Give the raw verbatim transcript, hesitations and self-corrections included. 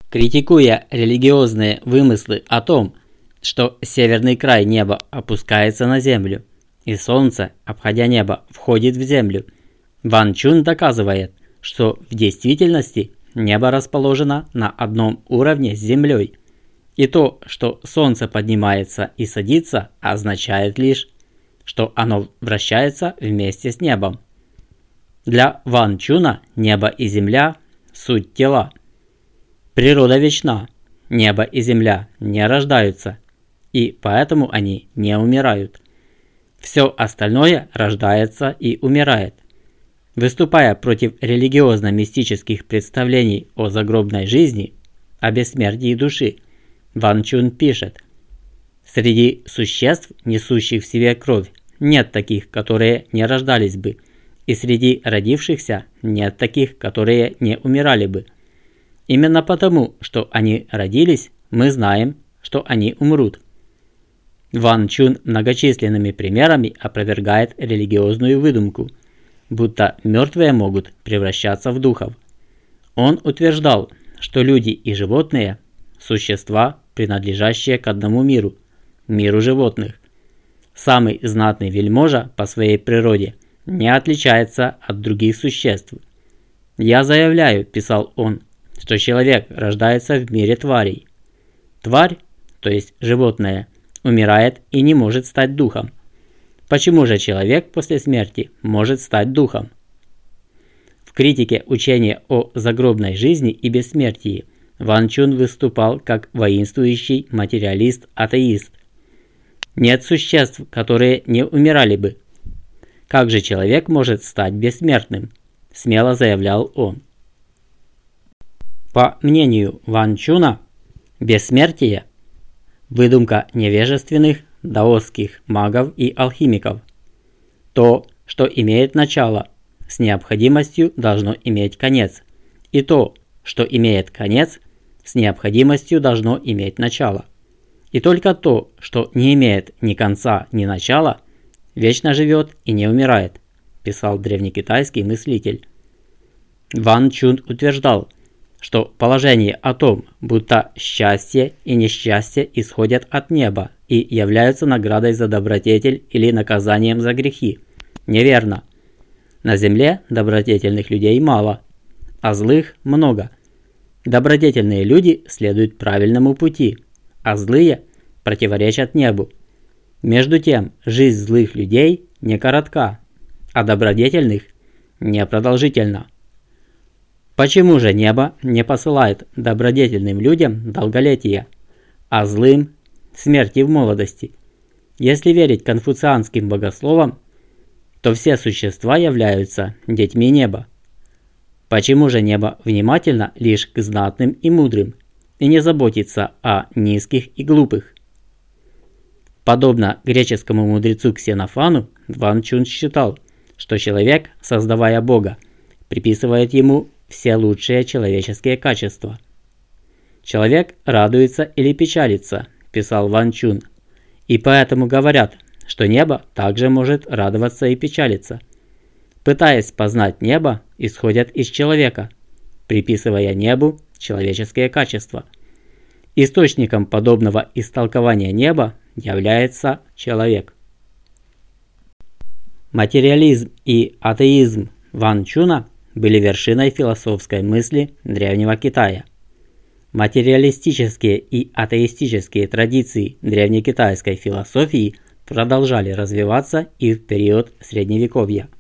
Критикуя религиозные вымыслы о том, что северный край неба опускается на землю, и солнце, обходя небо, входит в землю, Ван Чун доказывает, что в действительности небо расположено на одном уровне с землей, и то, что солнце поднимается и садится, означает лишь, что оно вращается вместе с небом. Для Ван Чуна небо и земля – суть тела. Природа вечна, небо и земля не рождаются, и поэтому они не умирают. Все остальное рождается и умирает. Выступая против религиозно-мистических представлений о загробной жизни, о бессмертии души, Ван Чун пишет: «Среди существ, несущих в себе кровь, нет таких, которые не рождались бы, и среди родившихся нет таких, которые не умирали бы. Именно потому, что они родились, мы знаем, что они умрут». Ван Чун многочисленными примерами опровергает религиозную выдумку, будто мертвые могут превращаться в духов. Он утверждал, что люди и животные – существа, принадлежащие к одному миру – миру животных. Самый знатный вельможа по своей природе не отличается от других существ. «Я заявляю», – писал он, – что человек рождается в мире тварей. Тварь, то есть животное, умирает и не может стать духом. Почему же человек после смерти может стать духом? В критике учения о загробной жизни и бессмертии Ван Чун выступал как воинствующий материалист-атеист. Нет существ, которые не умирали бы. Как же человек может стать бессмертным? Смело заявлял он. По мнению Ван Чуна, бессмертие – выдумка невежественных даосских магов и алхимиков. То, что имеет начало, с необходимостью должно иметь конец, и то, что имеет конец, с необходимостью должно иметь начало. И только то, что не имеет ни конца, ни начала, вечно живет и не умирает, писал древнекитайский мыслитель. Ван Чун утверждал, что положение о том, будто счастье и несчастье исходят от неба и являются наградой за добродетель или наказанием за грехи, неверно. На земле добродетельных людей мало, а злых много. Добродетельные люди следуют правильному пути, а злые противоречат небу. Между тем, жизнь злых людей не коротка, а добродетельных не продолжительна. Почему же небо не посылает добродетельным людям долголетия, а злым – смерти в молодости? Если верить конфуцианским богословам, то все существа являются детьми неба. Почему же небо внимательно лишь к знатным и мудрым и не заботится о низких и глупых? Подобно греческому мудрецу Ксенофану, Ван Чун считал, что человек, создавая Бога, приписывает ему все лучшие человеческие качества. «Человек радуется или печалится», – писал Ван Чун, – «и поэтому говорят, что небо также может радоваться и печалиться. Пытаясь познать небо, исходят из человека, приписывая небу человеческие качества. Источником подобного истолкования неба является человек». Материализм и атеизм Ван Чуна были вершиной философской мысли Древнего Китая. Материалистические и атеистические традиции древнекитайской философии продолжали развиваться и в период Средневековья.